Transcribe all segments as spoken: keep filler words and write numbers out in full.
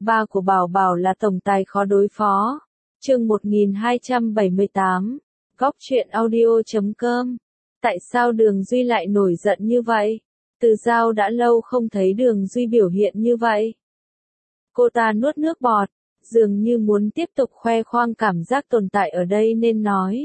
Ba của Bảo Bảo là tổng tài khó đối phó. Chương một nghìn hai trăm bảy mươi tám. Góc truyện audio chấm com. Tại sao Đường Duy lại nổi giận như vậy? Từ Giao đã lâu không thấy Đường Duy biểu hiện như vậy. Cô ta nuốt nước bọt, dường như muốn tiếp tục khoe khoang cảm giác tồn tại ở đây nên nói.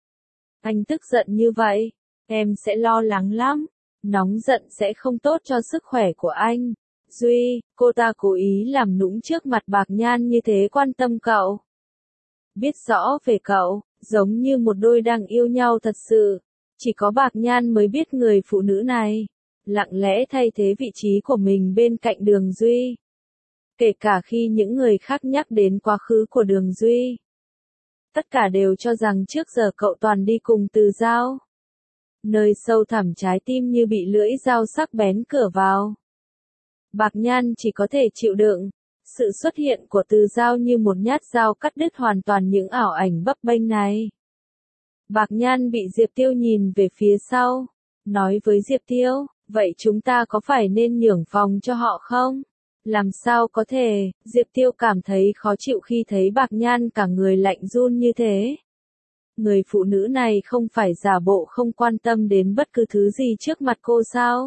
Anh tức giận như vậy, em sẽ lo lắng lắm. Nóng giận sẽ không tốt cho sức khỏe của anh. Duy, cô ta cố ý làm nũng trước mặt Bạc Nhan như thế quan tâm cậu. Biết rõ về cậu, giống như một đôi đang yêu nhau thật sự. Chỉ có Bạc Nhan mới biết người phụ nữ này lặng lẽ thay thế vị trí của mình bên cạnh Đường Duy. Kể cả khi những người khác nhắc đến quá khứ của Đường Duy, tất cả đều cho rằng trước giờ cậu toàn đi cùng Từ Giao. Nơi sâu thẳm trái tim như bị lưỡi dao sắc bén cửa vào. Bạc Nhan chỉ có thể chịu đựng. Sự xuất hiện của Từ Giao như một nhát dao cắt đứt hoàn toàn những ảo ảnh bấp bênh này. Bạc Nhan bị Diệp Tiêu nhìn về phía sau, nói với Diệp Tiêu, vậy chúng ta có phải nên nhường phòng cho họ không? Làm sao có thể? Diệp Tiêu cảm thấy khó chịu khi thấy Bạc Nhan cả người lạnh run như thế. Người phụ nữ này không phải giả bộ không quan tâm đến bất cứ thứ gì trước mặt cô sao?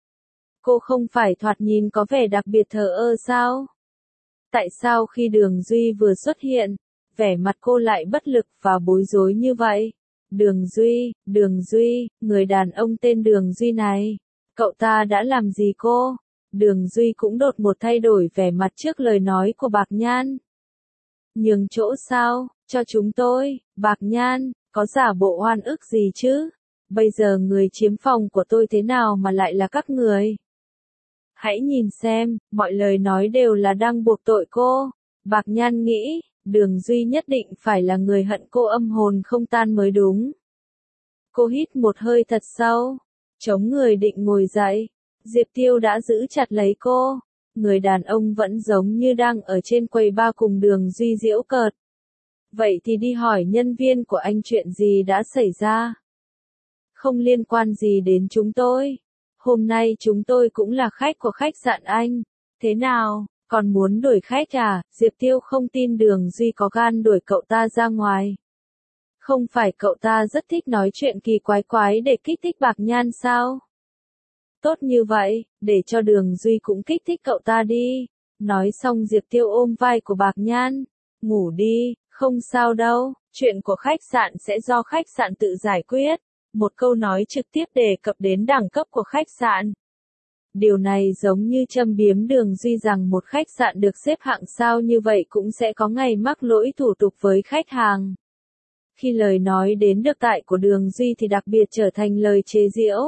Cô không phải thoạt nhìn có vẻ đặc biệt thờ ơ sao? Tại sao khi Đường Duy vừa xuất hiện, vẻ mặt cô lại bất lực và bối rối như vậy? Đường Duy, Đường Duy, người đàn ông tên Đường Duy này, cậu ta đã làm gì cô? Đường Duy cũng đột một thay đổi vẻ mặt trước lời nói của Bạc Nhan. Nhường chỗ sao, cho chúng tôi, Bạc Nhan, có giả bộ oan ức gì chứ? Bây giờ người chiếm phòng của tôi thế nào mà lại là các người? Hãy nhìn xem, mọi lời nói đều là đang buộc tội cô. Bạc Nhan nghĩ, Đường Duy nhất định phải là người hận cô âm hồn không tan mới đúng. Cô hít một hơi thật sâu, chống người định ngồi dậy. Diệp Tiêu đã giữ chặt lấy cô. Người đàn ông vẫn giống như đang ở trên quầy bar cùng Đường Duy giễu cợt. Vậy thì đi hỏi nhân viên của anh chuyện gì đã xảy ra. Không liên quan gì đến chúng tôi. Hôm nay chúng tôi cũng là khách của khách sạn anh. Thế nào, còn muốn đuổi khách à? Diệp Tiêu không tin Đường Duy có gan đuổi cậu ta ra ngoài. Không phải cậu ta rất thích nói chuyện kỳ quái quái để kích thích Bạc Nhan sao? Tốt như vậy, để cho Đường Duy cũng kích thích cậu ta đi. Nói xong Diệp Tiêu ôm vai của Bạc Nhan. Ngủ đi, không sao đâu, chuyện của khách sạn sẽ do khách sạn tự giải quyết. Một câu nói trực tiếp đề cập đến đẳng cấp của khách sạn. Điều này giống như châm biếm Đường Duy rằng một khách sạn được xếp hạng sao như vậy cũng sẽ có ngày mắc lỗi thủ tục với khách hàng. Khi lời nói đến được tại của Đường Duy thì đặc biệt trở thành lời chế giễu.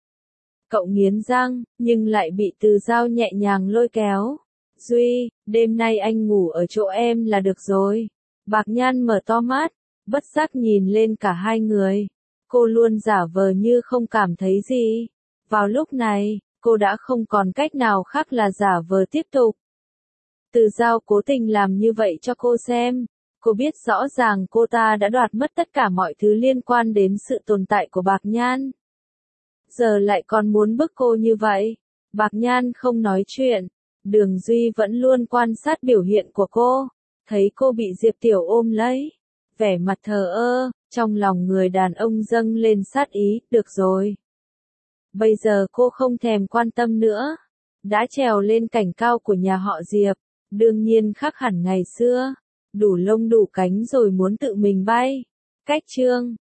Cậu nghiến răng, nhưng lại bị Từ Giao nhẹ nhàng lôi kéo. Duy, đêm nay anh ngủ ở chỗ em là được rồi. Bạc Nhan mở to mắt, bất giác nhìn lên cả hai người. Cô luôn giả vờ như không cảm thấy gì. Vào lúc này, cô đã không còn cách nào khác là giả vờ tiếp tục. Từ Giao cố tình làm như vậy cho cô xem. Cô biết rõ ràng cô ta đã đoạt mất tất cả mọi thứ liên quan đến sự tồn tại của Bạc Nhan. Giờ lại còn muốn bức cô như vậy. Bạc Nhan không nói chuyện. Đường Duy vẫn luôn quan sát biểu hiện của cô. Thấy cô bị Diệp Tiểu ôm lấy. Vẻ mặt thờ ơ, trong lòng người đàn ông dâng lên sát ý, được rồi. Bây giờ cô không thèm quan tâm nữa. Đã trèo lên cành cao của nhà họ Diệp. Đương nhiên khác hẳn ngày xưa. Đủ lông đủ cánh rồi muốn tự mình bay. Cách chương.